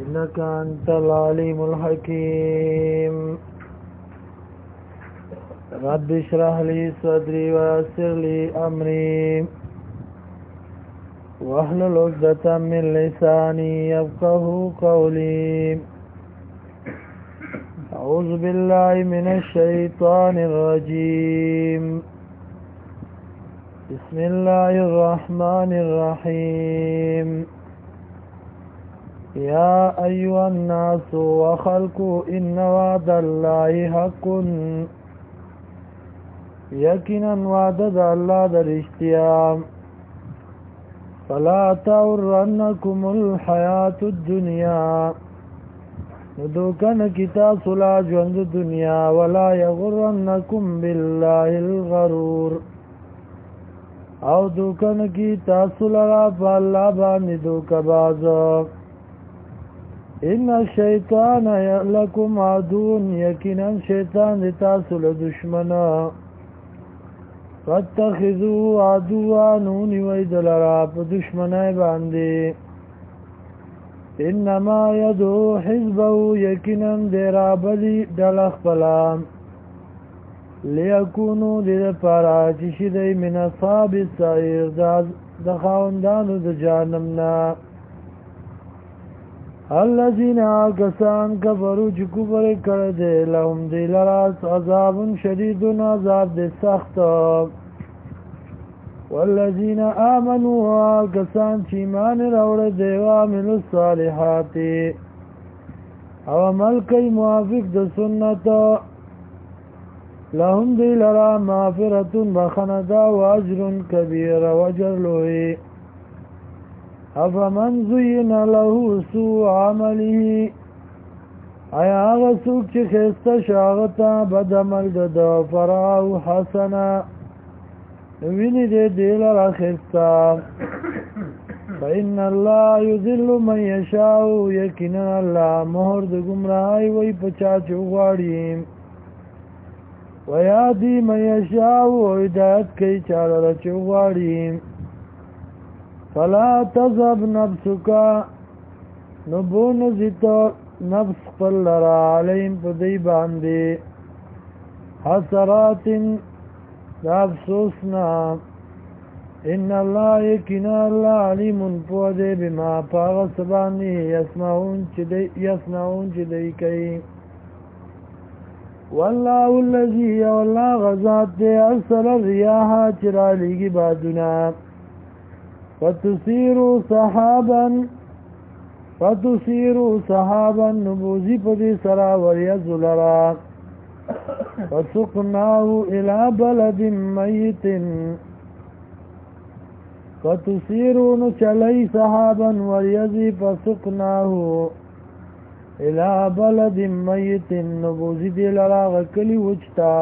إنك أنت العليم الحكيم رب اشرح لي صدري ويسر لي أمري واحلل عقدة من لساني يفقه قولي أعوذ بالله من الشيطان الرجيم بسم الله الرحمن الرحيم يا أيها الناس وخلقوا إن وعد الله حق يقينا وعد الله درشتيا فلا تغرنكم الحياة الدنيا ندوكن کتاب سلا ژوند دنیا ولا یغرنکم بالله الغرور او دوکن کی تاسو لرا فالله باندې دوکباز ان الشیطان لکم عدو یقینا شیطان د تاسو له دشمن فاتخذوا عدوا نونی ویدلرا په دشمنای باندې انما يدعو حزبه يقينا درابلي دلخ بلام ليكونوا للفراج شدي من اصحاب السعير دخاوندانو د جهنمنا الذين كسان كفروا كفر کړه لهم دلراس عذاب شديد عذاب د سخت والذین آمنوا کسان چې ایمان راوړل دي او عملوا الصالحات او عمل کوي موافق د سنت لهم دی لرا مغفرة بخندا و اجر کبیر و اجر لوی افمن زین له سوء عمله ایا هغه څوک چې خسته شاغتا بد عمل د فرعو حسنه ویني دې دل را خستا فإن الله يذل من يشاء یقینا الله مهر د گمراهي وي پچا چوغاړي ويهدي من يشاء هدایت کوي چاله چوغاړي فلا تذهب نفسك نبون زت نفس قل را عليهم پدی باندې حسرات دا افسوسنا ان الله یقینا الله علیم پوهه بما پاغ سبانی یسمعون چې دی کوي والله الذي والله غزات دی ارسل الرياح چرا لګي بادونه فتثير سحابا نبوزی پدی سرا وريزلرا فسقناه الى بلد ميت فتثيرون چلی صحابا وريزي فسقناه الى بلد ميت نبوزی دی لرا غکلی وچتا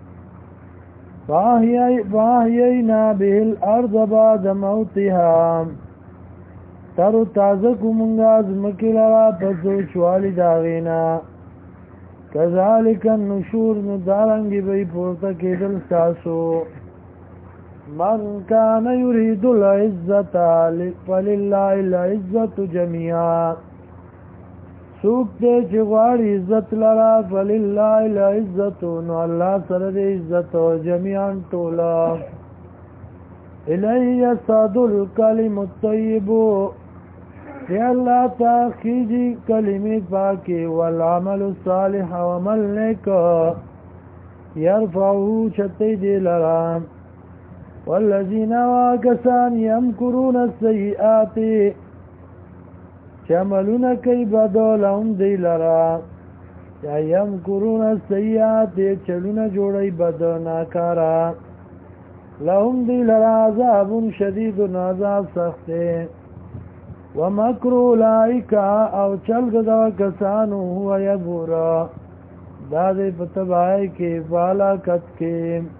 فاحیینا به الارض بعد موتها تر تازه کومنگا زمکی لرا پسو چوالی داغینا کذالک النشور ندارنگی بی پورتا کیدل ساسو من کان یرید العزت فللہ العزت جميعا سوک دے چغواری عزت لرا فللہ العزت نو اللہ سر دے عزت جميعا تولا الیہ یصعد الکلم الطیب کہ اللہ تاخیجی کلمی پاکی والعمل الصالح وعمل نیک یرفعو چتی دی لرام والذین واکسان یمکرون السیئات چملون کئی بدو لهم دی لرام یا یمکرون السیئات چلون جوڑی بدو ناکارا لهم دی لرا عذاب شدید عذاب سختے ومکر اولئک او چلګ دا کسانو هو یبورا دا دې پتبای کې فالاکت کې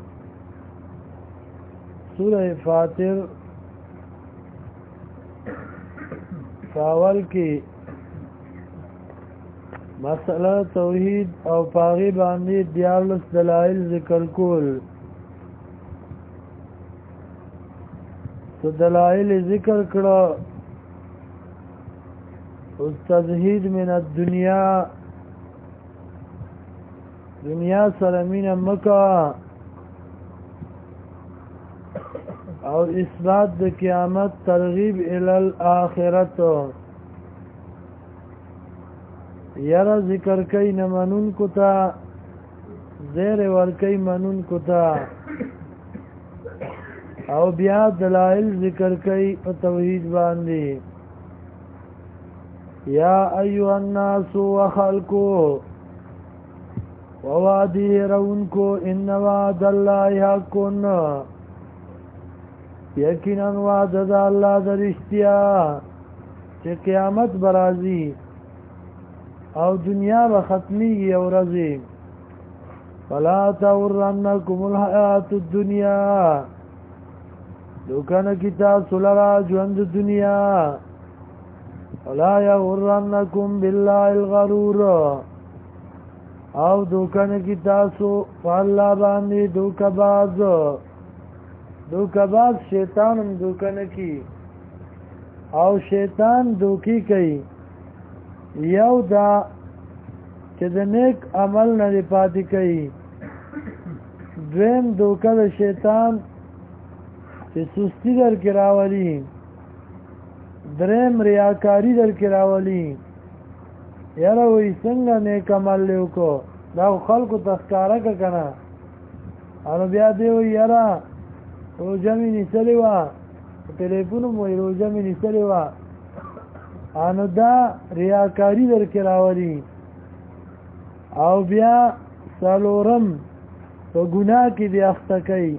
سورہ فاتر فاول کې مسئله توحید او پاغي باندې دیالس دلائل ذکر کول تو دلائل ذکر کړه التزهید من الدنیا دنیا سره مینه مکه او اثبات د قیامت ترغیب الی الاخرت یرا ذکر کئی نمنون کتا زیر ورکی منون کتا او بیا دلائل ذکر کئی په توحید باندې یا ایها الناس وخلقو ووعدی رونکو ان وعد الله حق یقینا وعد د الله درشتیا چې قیامت برازي او دنیا به ختمی او رضی فلا تغرنکم الحیات الدنیا دوکان کی تاسو لرا ژوند دنیا ولا یغرنکم بالله الغرور او دوکان کی تاسو والله باندې دوکباز شیطان هم دوکان کی او شیطان دوکی کوي یو دا چې د نیک عمل نه پاتې کوي دویم دوکه د شیطان چې سستی در کې راولي دریم ریاکاری در کې راولي یاره وی څنګه نیک عمل لیو کو دا خلکو تذکاره که کنه انو بیا دی وی یاره روژه می نیسلی وه تلیفون مو روژه می نیسلی وه انو دا ریاکاری در کې راولي او بیا سالورم په ګناه کې دی اخته کوي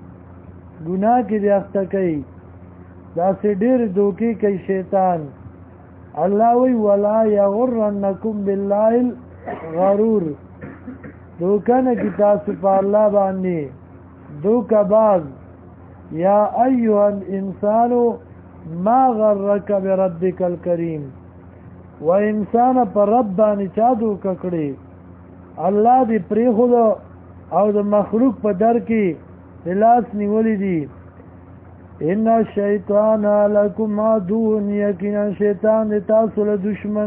دا سې ډېر دوکې کوي شیطان الله وی ولا یغرنکم بالله الغرور دوکه نه کی تاسو په الله باندې دوکه باز یا ایها الانسان ما غرک بربک الکریم و انسان پر رب باندې چا دوکه کړي الله دې پری خود او د مخلوق په در کې لاس نیولې دي ان الشیطان لکم عدو یقینا شیطان دې تاسو له دشمن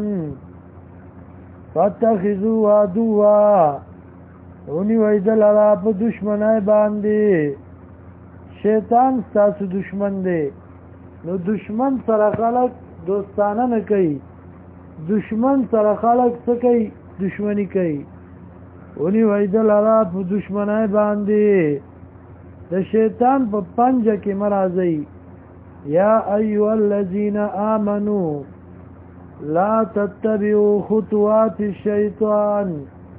فاتخذوا عدوا اونی وایدل را په دشمنای باندې شیطان تاسو دشمن دی نو دشمن سره خلق دوستانه نه کوي دشمن سره خلق څه کوي دشمنی کوي اونی وایدل را په دشمنای باندې د شیطان په پنجه کې مرازي یا ایها الذین آمنوا لا تتبعوا خطوات الشیطان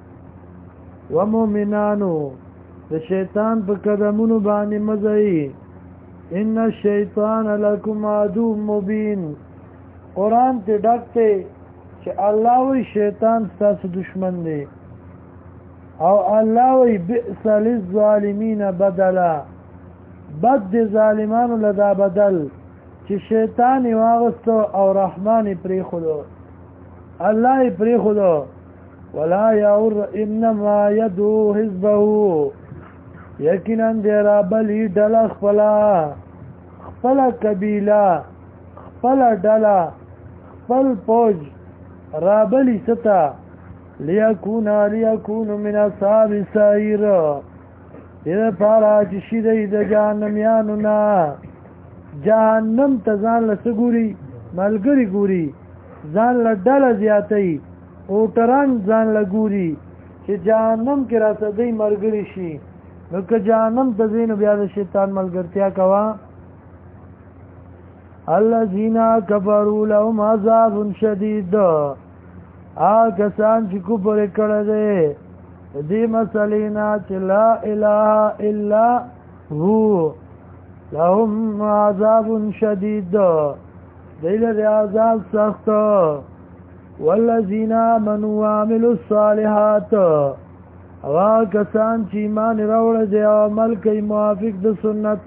ومؤمنانو د شیطان په قدمونو باندې مزي ان الشیطان لکم عدو مبین قرآن ته ډکته چې الله وی شیطان ستاسو دشمن دی او الله وی بئس للظالمین بدلا بد دی ظالمانو لدا بدل چې شیطان واغستو او رحمان پری خودو الله پری خودو ولا یور انما یدعو حزبه یقینا دیرا بلی ډلا خپل قبیله خپل ډلا خپل پوج رابلی ستا لیکون من اصحاب السعیر دې پارا چې شیدې د جهنميانو نه جهنم ته ځان لسګوري ملګری ګوري ځان لډاله زیاتې او تران ځان لګوري چې جهنم کې راځي مرګري شي نو که جهنم ته زین بیا د شیطان ملګرتیا کوا الذين كفروا لهم عذاب شديد کسان چې کفر کړه دې دې مسلینا چې لا اله الا هو لهم عذاب شدید دیل عذاب سخت والذین آمنوا وعملوا الصالحات هغه کسان چې ایمان راوړل دي او عمل کوي موافق د سنت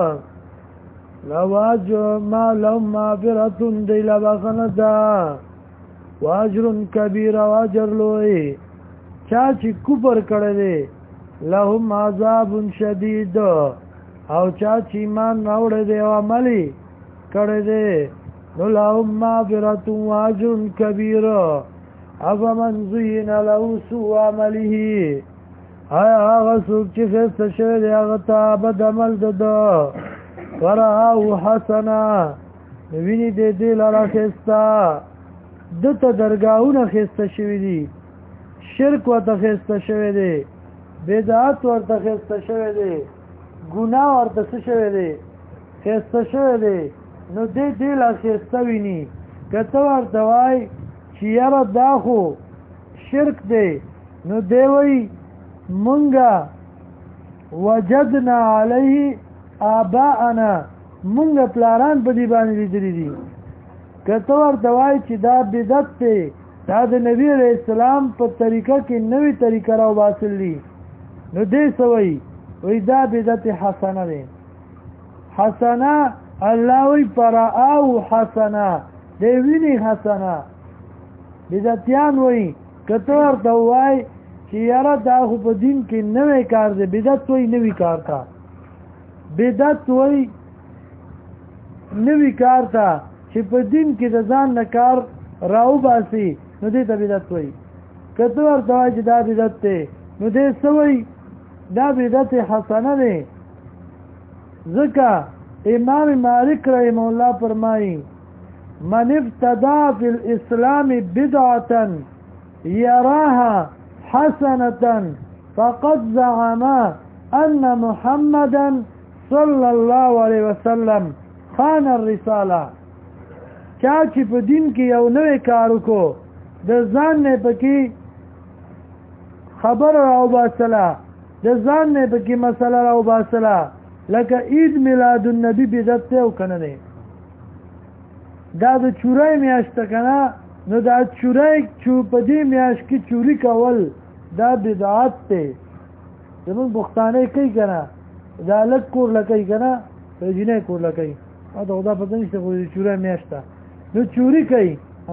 لواج ما لهم مغفرة دیل بخنه ده واجر کبیر واجر لوی چا چې کفر کړی دی لهم عذاب شدید او چا چې ایمان راوړی دی او عمل کړی دی نو لهم مغفرة واجر کبیر افمن زین له سوء عمله آیا هغه څوک چې خسته شوی دی هغه ته بد عمل ده ورآه حسنا ویني دې لاره خسته دته درگاهونه خسته شوی دي شرک ورته خسته شوی دی بدعت ورته خسته شوی دی ګناه ورته شوی دی خسته شوی دی نو دې لا خسته ویني کته ورته وای چې یاره دا خو شرک دی نو دی وای مونږه وجدنا علیه آباءنا مونږ پلاران په دې باندې لیدلي دي کته ورته وای چې دا بدعت دی دا د نبی علیہ السلام په طریقه کې نوې طریقه راو باسلی نو دې سوي وای دا بدعت حسنه ده حسنه الله وی پراو حسنه دی ویني حسنه بدعتيان وای کته ورته وای چې یاره دا خو په دین کې نوې کار دی بدعت وای نوې کار تا بدعت وای نوې کار تا چې په دین کې د ځان نه کار راو باسي نو دې ته بدعت وای کته ورته وای چې دا بدعت دی نو دې سوي دا بدعت حسنه ده ځکه امام مالک رحمه الله فرمایي من ابتدع في الاسلام بدعه يراها حسنه فقد زعم ان محمدا صلى الله عليه وسلم خان الرساله چا چې په دین کې یو نوې کار وکړو د ځان نه پکې خبر راو باسله د ځان نه پکې مسله راو باسله لکه عید میلاد النبی بدعت او کنه نه دا د چورای میاشت کنه نو دا چورای په دې میاشت کې چوری کول دا بدعت ته زمون بختانه کوي کنه دا لک کور لکای کنه جنې کور لکای دا خدا پته نشته خو چورای میاشت نو چوری کوي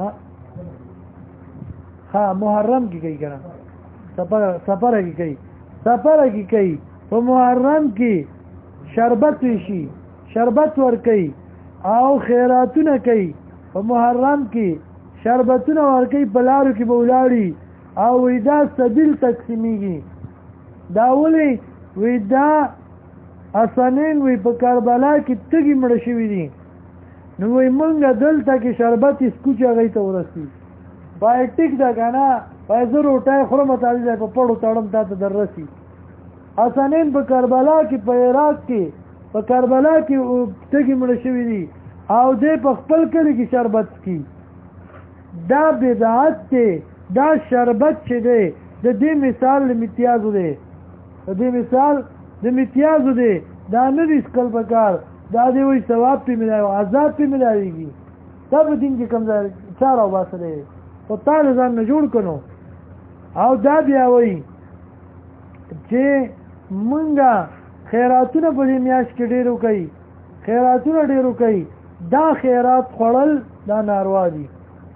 ها محرم کې کوي کنه سفر کې کوي په محرم کې شربت وشي شربت ور کوي او خیراتونه کوي په محرم کې شربتونه ور کوي بلارو کې بولاړي او ودا سبیل تقسیمیږي دا ولي ودا حسنین وی په کربلا کې تګي مړ شوی دي نو وی مونږ دلته کې شربت اسکو چاغی ته ورسی پای ټیک دا کنه پای زه روټای خورم ته دې په پړو تړم ته دررسي حسنین په کربلا کې په عراق کې په کربلا کې تګي مړ شوی دي او دې په خپل کلی کې شربت کی دا بدعت ته دا شربت چې دی د دې مثال لمتیازو دی د دې مثال د امتیازو دی دا نه دي سکل پکار دا دی وی ثواب پی ملایو عذاب پی ملایویږي دا په دین کې کم ځای چار او باسره او تعالی ځان نه جوړ کړو او دا بیا وی چې مونږه خیراتونه په دې میاش کې ډیرو کوي خیراتونه ډیرو کوي دا خیرات خړل دا ناروا دي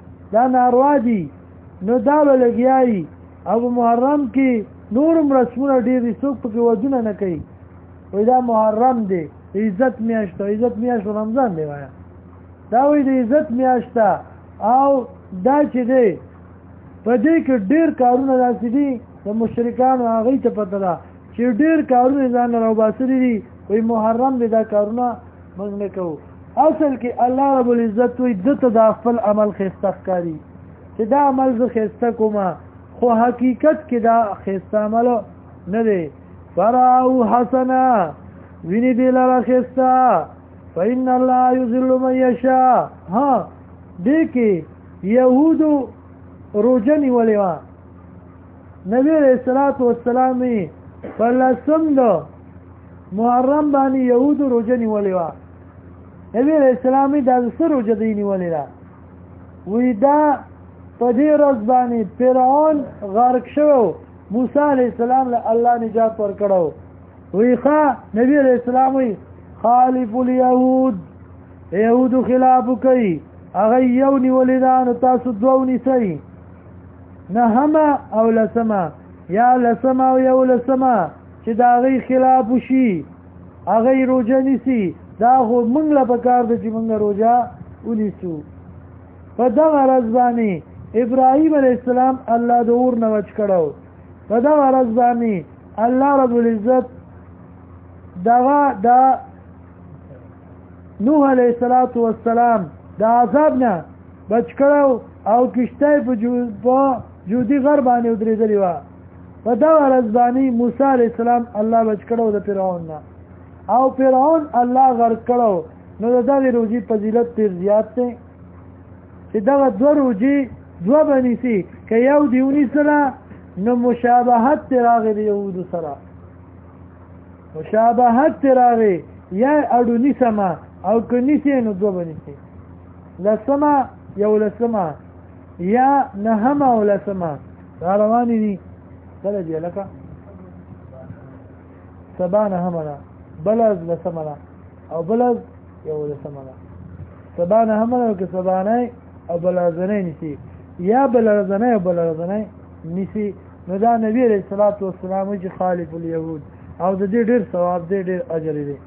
نو دا ولګیای او محرم کې نورم رسمونه ډیر څوک په ودونه نه کوي وای دا محرم دی عزت میاشت رمضان دی وایا دا وای د عزت میاشت او دا چې دی په دې کې ډیر کارونه داسې دي د مشرکانو هغه ته پته ده چې ډیر کارونه ځان راو باسري دي وای محرم دی دا کارونه موږ نه کوو اصل کې الله رب العزت وای دته د خپل عمل خسته ښکاری چې دا عمل زه خسته کومه خو حقیقت کې دا خسته عمل نه دی فراو حسنا ویني دی لاره خسته فإن الله يذل من يشاء ها دې کې يهودو روزنی ولوا نبی رسول الله والسلام په لسم دو محرم باندې يهودو روزنی ولوا نبی رسول الله د سر روزديني ولرا وې دا په دې ورځ باندې فرعون غرق شو موسی عليه السلام له الله نجات ورکړو وی ښا نبی عليه السلام وی خالف اليهود يهود خلاف کوي هغه یو نیولدان تاسو دوه نسی نه هما او لسما یا لسما او یو لسما چې دا غي خلاف شي هغه روزه نسی دا خو موږ له پکار د چې موږ روزه ونیسو په دغه ورځ باندې ابراهیم علیه السلام الله د اور نه وچ کړو په دغه ورځ باندې الله رب العزت دغه د نوح علیه السلام د عذاب نه بچ کړو او کشته په جودي غر باندې ودرېدلې وه په دغه ورځ باندې موسی علیه السلام الله بچ کړو د فرعون نه او فرعون الله غرق کړو نو د دغې روژې فضیلت ډېر زیات دی چې دغه دوه روژې دوه به نیسي که یو دې ونیسله نو مشابهت ترې راغی د یهودو سره مشابهت ترې راغی یا اړو نیسمه او که نیسې نو دوه به نیسي لسمه یولسمه یا نهمه او لسمه را روانې دي کله دی لکه سبا نهمه ده بلز لسمه ده او بلز یولسمه ده سبا نهمه ده که سبانۍ او بلرزنۍ نیسي یا بلرزنۍ او بلرزنۍ نیسي نو دا نبی علیه الصلاة والسلام چې خالف الیهود او د دې ډېر ثواب دی ډېر اجر دی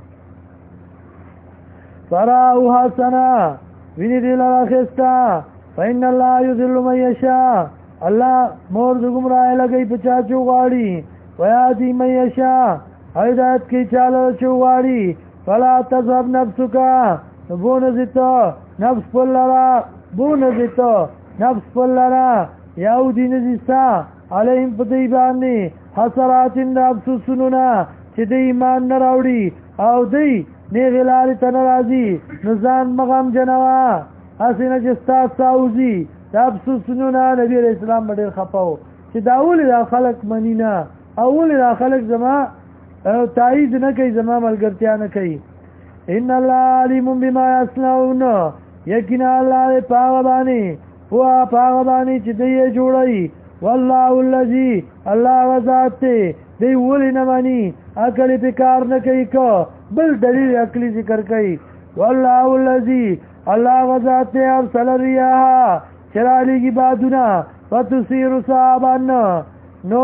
فرأوه حسنا ویني دی لره ښایسته فإن الله یضل من یشاء الله مور د ګمراهۍ لګوي په چا چې وغواړي ویهدي من یشاء هدایت کوي چاله چې وغواړي فلا تذهب نفسک نو بونځي ته نفس خپل لره بونځي ته نفس خپل لره یهودي نځي ستا علیهم په دوی باندې حسرات د افسوسونو نه چې د ایمان نه راوړي او دوی نیغې لارې ته نه راځي نو ځان مه غمجنوه هسې نه چې ستا ساوځي د افسوسونو نه نبي علیه السلام به ډېر خفه و چې دا ولې دا خلک مني نه او ولې دا خلک زما تایید نه کوي زما ملګرتیا نه کوي ان الله علیم بما یصنعون یقینا الله دې په هغه باندې پوهه په هغه باندې چې دوی یې جوړوي والله الذي الله وذات دی ولې نه مانی عقل په کار نه کوي کو بل دلیل عقلی ذکر کوي والله الذي الله وذات ارسل الرياح چرالیږي بادونه فتصير صحابا نو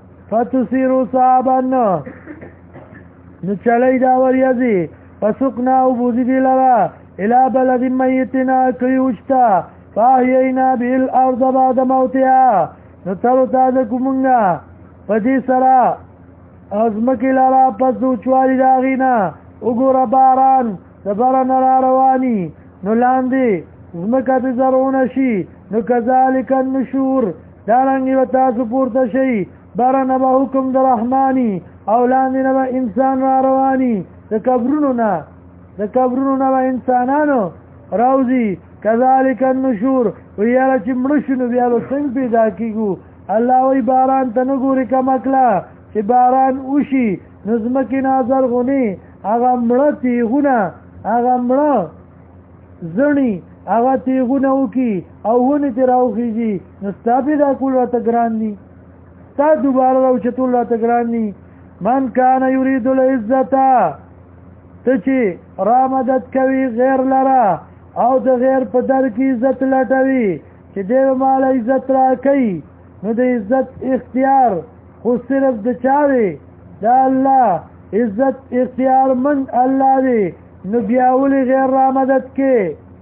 چلی دا وریځي فسقنا وبوزي دی لرا الى بلد میتنا کیوشتا فاحیینا بالارض بعد موتها نو ترو تازه کومنګا پدې سره ازمکه لاره پس دوچوالي داغینا وګوره باران د باران را رواني نو لاندې ازمکه د زرونه شي نو کذالک النشور دارنګي و تاسو پورته شي باران به حکم د رحماني او لاندې نه انسان را رواني د قبرونو نه انسانانو راوزي کذالک النشور ویاله چې مړ شنو بیا به څنګه پیدا کیږو الله وی باران ته نه ګوري کمکلا چې باران وشي نظمکې نازل غونی هغه مړه تیغونه هغه مړه زړی هغه تیغونه وکي او ونه تی راوخیږي نو ستا پیدا کول راته ګران دي ستا دوباره راوچتول راته ګران دي من کان یرید العزتا ته چې را مدد کوي غیر لره او د غیر په در کې عزت لټوي چې دیو مال عزت را کوي نو د عزت اختیار خو صرف د چاوي د الله عزت اختیار من الله دی نو بیاولی غیر را مدد کې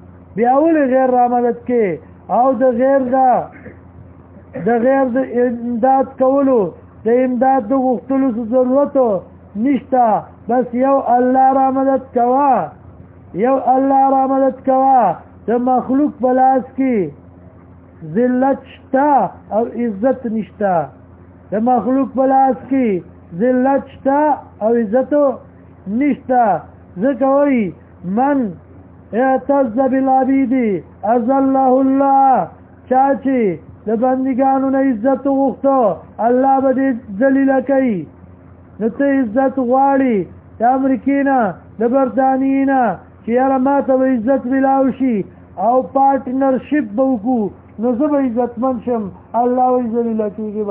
او د غیر د امداد کولو د امداد د غوښتلو ضرورت نشته بس یو الله را مدد کوا د مخلوق بلاس کې ذلت شتا او عزت نشتا د مخلوق بلاس کې ذلت شتا او عزت نشتا ځکه وایي من اعتز بالعبید اذله الله چا چې د بندګانو نه عزت وغوښته الله به دې ذلیل کوي نو ته عزت غواړي د امریکې نه د برطانیې نه چې یاره ما ته به عزت ملاو شي او پارټنرشپ به وکړو نو زه به عزتمند شم الله وایي ذلیله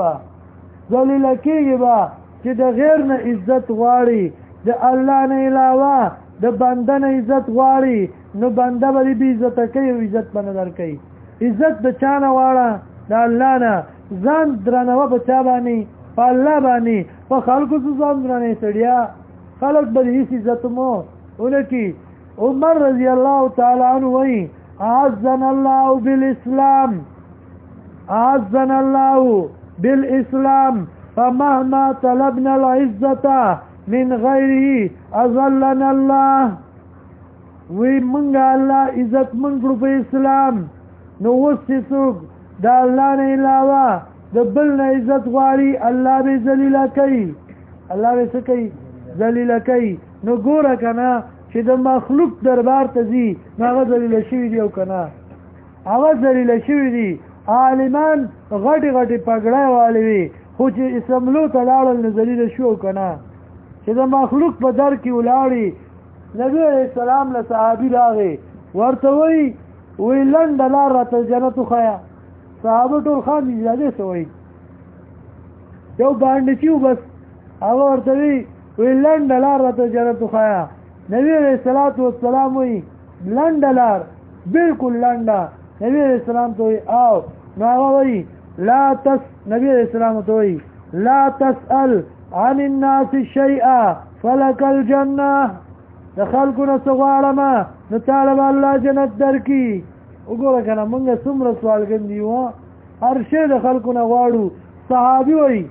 کېږي به چې د غیر نه عزت غواړي د الله نه علاوه د بنده نه عزت غواړي نو بنده به دې بې عزته کوي او عزت به نه درکوي عزت د چا نه غواړه د الله نه ځان درنوه په چا باندې په الله باندې په خلکو څه ځان درنې سړیا خلک به هیڅ عزت مو ولکې عمر رضی الله تعالی عنہ وایي اعزنا الله بالاسلام اعزنا الله بالاسلام فمهما طلبنا العزة من غيره اذلنا الله وی منگا اللہ عزت منگلو پا اسلام نو وستی سوک دا اللہ نے علاوہ دا بلنا عزت غاری اللہ بے ذلیلہ کئی اللہ بے سکی ذلیلہ کئی نو گورا کنا چې د مخلوق دربار ته ځي نو هغه ذلیله شوي دي او کنه هغه ذلیله شوي دي عالمان غټې غټې پګړۍ والې وي خو چې اسمبلو ته لاړل نو ذلیله شو او کنه چې د مخلوق په در کې ولاړې نبی علیہ السلام له صحابي راغی ورته وی لنډه لار راته جنت وښیه صحابه ټول خان دي زیادې څه وایي یو باندې چې بس هغه ورته وی لنډه لار راته جنت وښیه نبی علیہ الصلوۃ والسلام وی لنډه لار بالکل لنډه نبی علیہ السلام ته وی او نو هغه وی نبی علیہ السلام ته وی لا تسأل عن الناس شيئا فلك الجنه د خلکو نه څه ما نو طالب الله جنت درکي وګوره کنه مونږ څومره سوالګن دي و هر شی د خلکو نه غواړو صحابي وی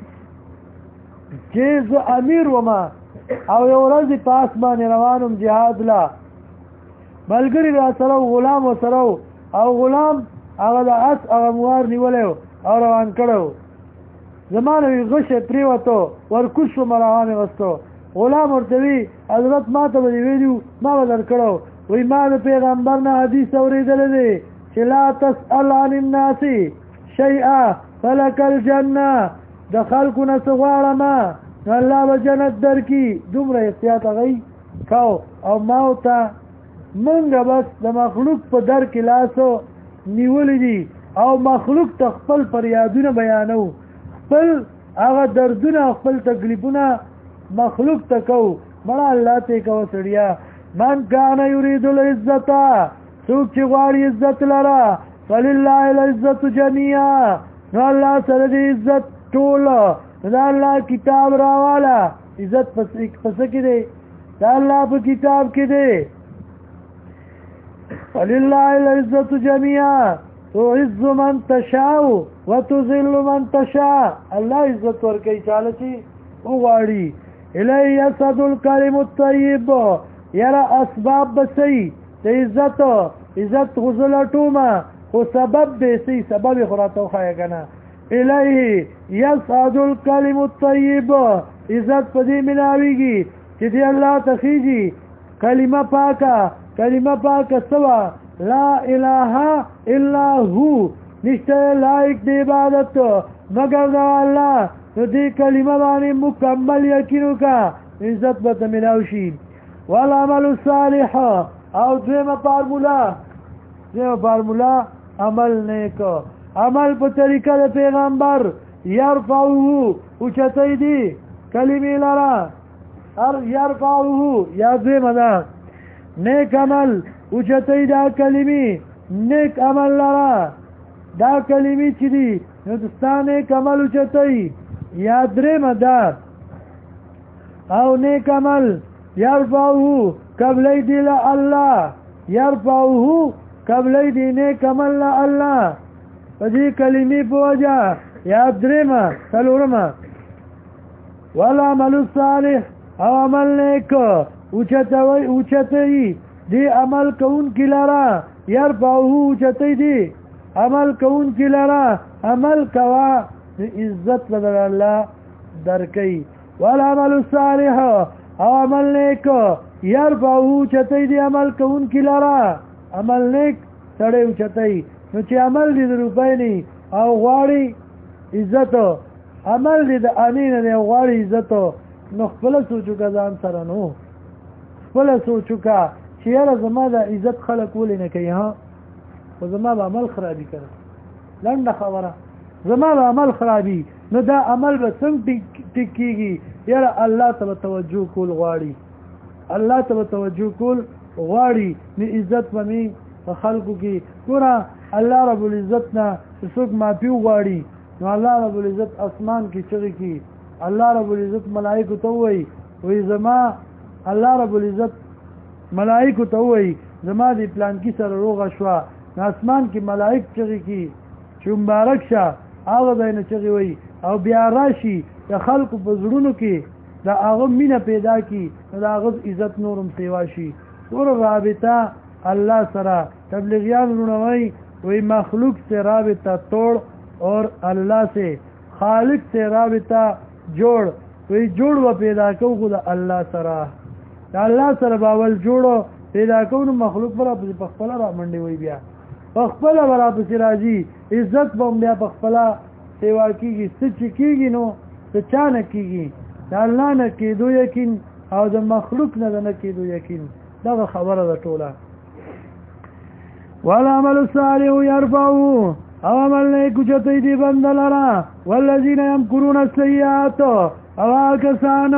چې زه امیر وما او یو ورځ په اسمان روانم جهاد لا ملګری را سره غلام سره او غلام هغه د اس هغه موار نیولیو او روان کړو زمانه وی غشه پریوتو ورکوشو مروان وستو غلام ورته حضرت ما ته ویلو ما ودر کړو وی ما د پیغمبر نه حدیث اوریدل دي چې لا تسأل عن الناس شيئا فلك الجنه د خلکو نه څه ما الله به جنت درکی دومره احتیاط غي کاو او ماوتا منګه بس د مخلوق په در کې لاسو نیولې دي او مخلوق ته خپل فریادونه بیانو خپل هغه دردونه خپل تکلیفونه مخلوق ته کو مړه الله ته کو سړیا من کان یرید العزت څوک چې غواړي عزت لرا فلله العزت جميعا نو الله سره دې عزت ټول دا الله کتاب راوالا عزت پس کې دی دا الله په کتاب کې دی ولله العزت جميعا تعز من تشاء وتذل من تشاء الله عزت ورکي چاله شي او غاړي الی یصد الکلم الطیب یرا اسباب بسی عزت غزل ټوما خو سبب به سي سبب خراته خای کنه الیه یصعد الکلم الطیب عزت پدې ملاویږي چې دی الله تخیجی کلمه پاکه سوا لا اله الا هو نشته لایق دی عبادت مگر دا الله نو دې کلمه باندې مکمل یقین کا عزت به ملاوي والعمل الصالح او دیمه فارمولا عمل نیک عمل په طریقه د پیغمبر يرفعه اوچتای دی کلمې لرا يرفعه یاد مدا نیک عمل اوچتای دا کلمې نیک عمل لرا دا کلمې چې دی هندستان نیک عمل اوچتای یاد مدا او نیک عمل يرفعه قبل دی الله يرفعه قبل دی نیک عمل الله پدې کلمې په وجه یاد درېما څلورما والعمل الصالح او عمل نیک اوچتوي دی عمل کون کی لرا يرفعه اوچتوي دی عمل کون کی لرا عمل کوا عزت لدر الله درکي والعمل الصالح او عمل نیک يرفعه اوچتوي دی عمل کون کی لرا عمل نیک سړی اوچتوي نو چې عمل دې د روپۍ نه او غواړي عزت عمل دې د انین نه غواړي عزت نو خپل سوچو کا ځان سره نو خپل سوچو کا چې یاره زما د عزت خلک ولې نه کوي ها او زما به عمل خرابي کړ لنډه خبره زما به عمل خرابي نو دا عمل به څنګه ټیکيږي یاره الله ته توجه کول غواړي الله ته توجه کول غواړي نو عزت به په خلکو کې پورا الله رب العزت نه څوک معافي غواړي نو الله رب العزت اسمان کې چغې کی الله رب العزت ملائکه ته وایي زما الله رب العزت ملائکه ته وایي زما دی پلان کی سره روغه شوا اسمان کې ملائک چغي کی چې مبارک شه هغه دینه چغي وي او بیا راشي د خلکو په زړونو کې دا هغه مینه پیدا کی دا هغه عزت نورم سیوا شي ور رابطه الله سره تبلیغیان رونوي وی مخلوق سے رابطہ توڑ اور اللہ سے خالق سے رابطہ جوڑ وی جوڑ و پیدا کو خود الله سره دا الله سره باول جوړو پیدا کو نو مخلوق پر په خپل را منډي وي بیا په خپل ورا په راځي عزت بم بیا په خپل سیوا کیږي څه کیږي نو څه چانه کیږي دا الله نه کېدو یقین او د مخلوق نه کېدو یقین دا خبره ده ټوله والعمل الصالح يرفعه او عمل نیکو چتی دی بندلرا والذین یمکرون السیئات او کسان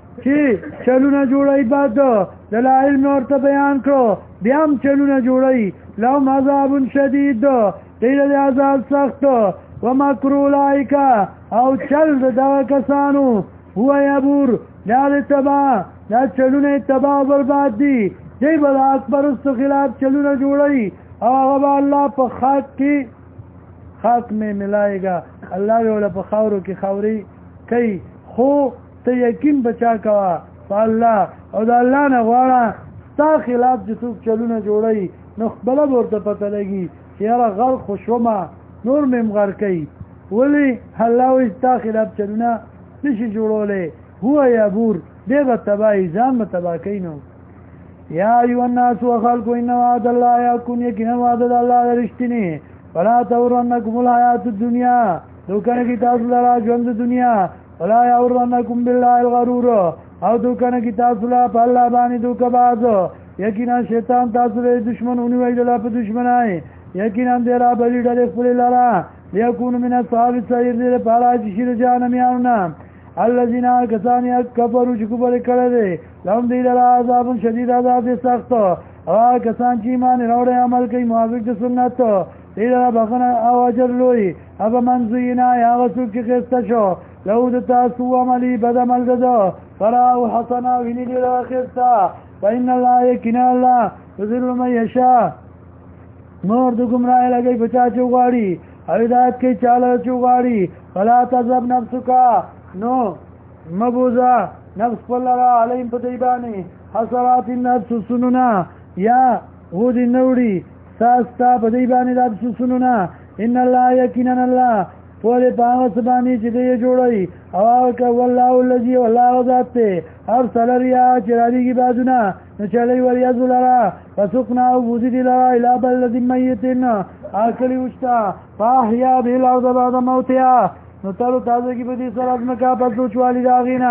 چې چلونه جوړی بد دلائل نورته بیان کړو بیا هم چلونه جوړی لهم عذاب شدید دیل دی عذاب سخت ومکر اولئک او چل دا کسانو هو یبور دا تبا دا چلونه تبا برباد دی دی بل اکبر خلاف چلونه جوړی او هغه الله په خاک کې خاک میں ملائے گا الله ولا په خاورو کې خاوري کوي خو ته یقین بچا کوا په الله او د الله نه غواړه تا خلاف چې څوک چلونه جوړي نو خپل ورته پته لګي چې یاره غل خوشومه نور مې مغر کوي ولی الله وي تا خلاف چلونه نشي جوړولې هو یبور دې به تباهي ځان به تباه کوي نو یا ایو الناس وخلقوا ان وعد الله يكون يقينا وعد الله رښتینی ولا تورنکم الحیات الدنیا دوکانه کی تاسو لرا ژوند دنیا ولا یورنکم بالله الغرور او دوکانه کی تاسو لرا په الله باندې دوکباز یقینا شیطان تاسو له دشمنونو ویل په دشمنای یقینا درا بلی ډېر خپل لرا یکون من اصحاب السعیر دې پاراج شیر جانمیاونه الذين كسانوا كفروا كفر کړه لهم دی لرا عذاب شدید عذاب سخت او کسان چې ایمان راوړي عمل کوي موافق د سنت دی لرا بخنه او اجر لوی اب منزینا یا رسول کې خسته شو لو د تاسو عملی بد عمل ده فراو حسنا ویني دی لرا خسته فإن الله يكن الله يذل من يشاء نور د گمراه لګي بچا چوغاړي هدایت کوي چاله چوغاړي فلا تذب نفسك نو مبوزا نفس پلرا علیم پتیبانی حسرات النفس سنونا یا غود نوڑی ساستا پتیبانی نفس سنونا ان اللہ یقینن اللہ پولی پاغس بانی چی دی جوڑی اواکا واللہ اللذی واللہ ذاتے ارسل ریا چرادی کی بازونا نچلی وریازو لرا فسقنا وبوزی دی لرا الى بلد میتن آکلی وشتا فاحیا بیل ارض بعد موتیا نو تلو تازه کی بدی سر از مکا پسو چوالی داغینا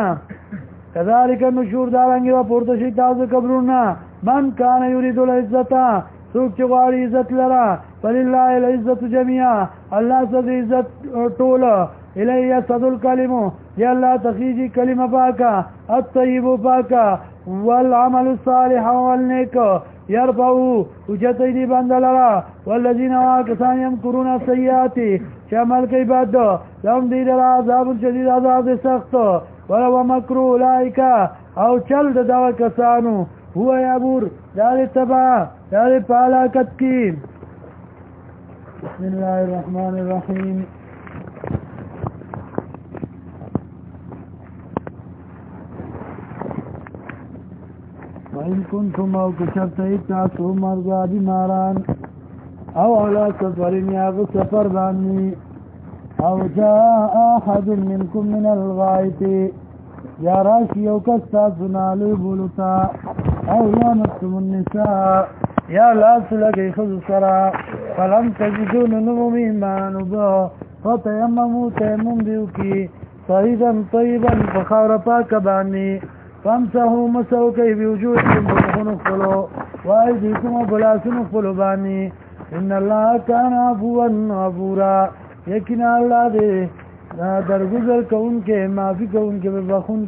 کذالک نشور دارنگی و پورتشی تازه قبرونا من کان یورید العزتا سوک چغواری عزت لرا فللہ العزت جميعا اللہ صد عزت طول الیہ صد الکلمو یا اللہ تخیجی کلمہ پاکا الطیب پاکا والعمل الصالح والنیک يرفعوا وجتي دي بندلرا والذين واكسان يمكرون السيئات شمل كي بعد لهم دي لرا عذاب شديد عذاب سخت ولو مكر اولئك او چل دوا کسانو هو يبور دار تبا دار پالاکت کی بسم الله الرحمن الرحيم وإن كنتم أو كشفتئ تاسو مرضى بیماران او على سفر یاغ سفر بانی او جاء احد منكم من الغائط یا راشی او کستا سنالی بولتا او لامستم النساء یا لاس لگی خذ سرا فلم تجدون نموم ایمان با فتیممو تیمم دیو کی صحیدا طیبا فخور پاک بانی فامسحوا مسحوا كي بوجوهكم بخنوا خلو وأيديكم بلاسن خلو باني ان الله كان عفوا غفورا یقینا الله دې درگذر کون کې معافي کون کې بخون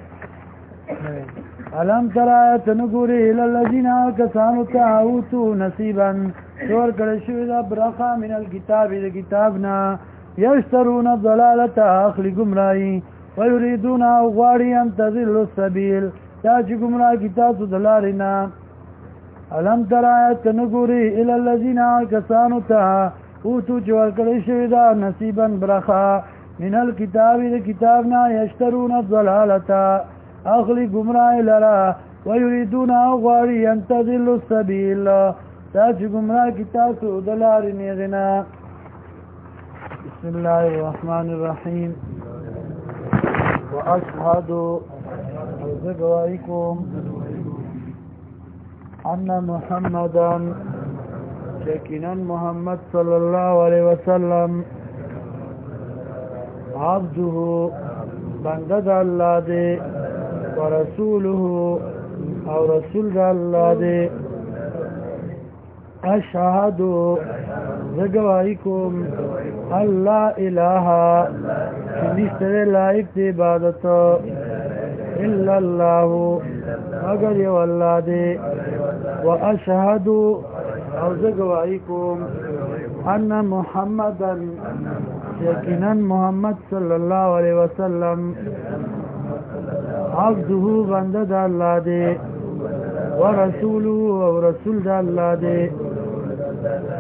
کې علم ترى تنغوري الى الذين كانوا تعوتوا نصيبا شور کړه شو دا برخه من الكتاب د کتابنا يشترون الضلاله اخلي گمراهي ويريدون غواړي ان تذل السبيل تا چې گمراه کی تاسو دلارینا علم ترایت نگوری الالذین کسانو تا اوتو چور کړی شوی دا نصیبا برخا من الكتاب د کتابنا یشترون الضلالتا اخلی گمراهی لرا ویریدون غواړي ان تضلوا السبیل دا چې گمراه کی تاسو د لارې نیغنا. بسم الله الرحمن الرحیم. واشهد وزګوایکم ان محمدا یقینا محمد صلی الله علیه وسلم عبده بنده د الله دی ورسوله او رسول د الله دی. اشهد زګوای کوم الله اله نشته لایق دی عبادت الا الله مگر یو الله دی. واشهد او زګوای کوم ان محمدا یقینا محمد صلی الله علیه وسلم عبده بنده د الله دی ورسوله او رسول د الله دی.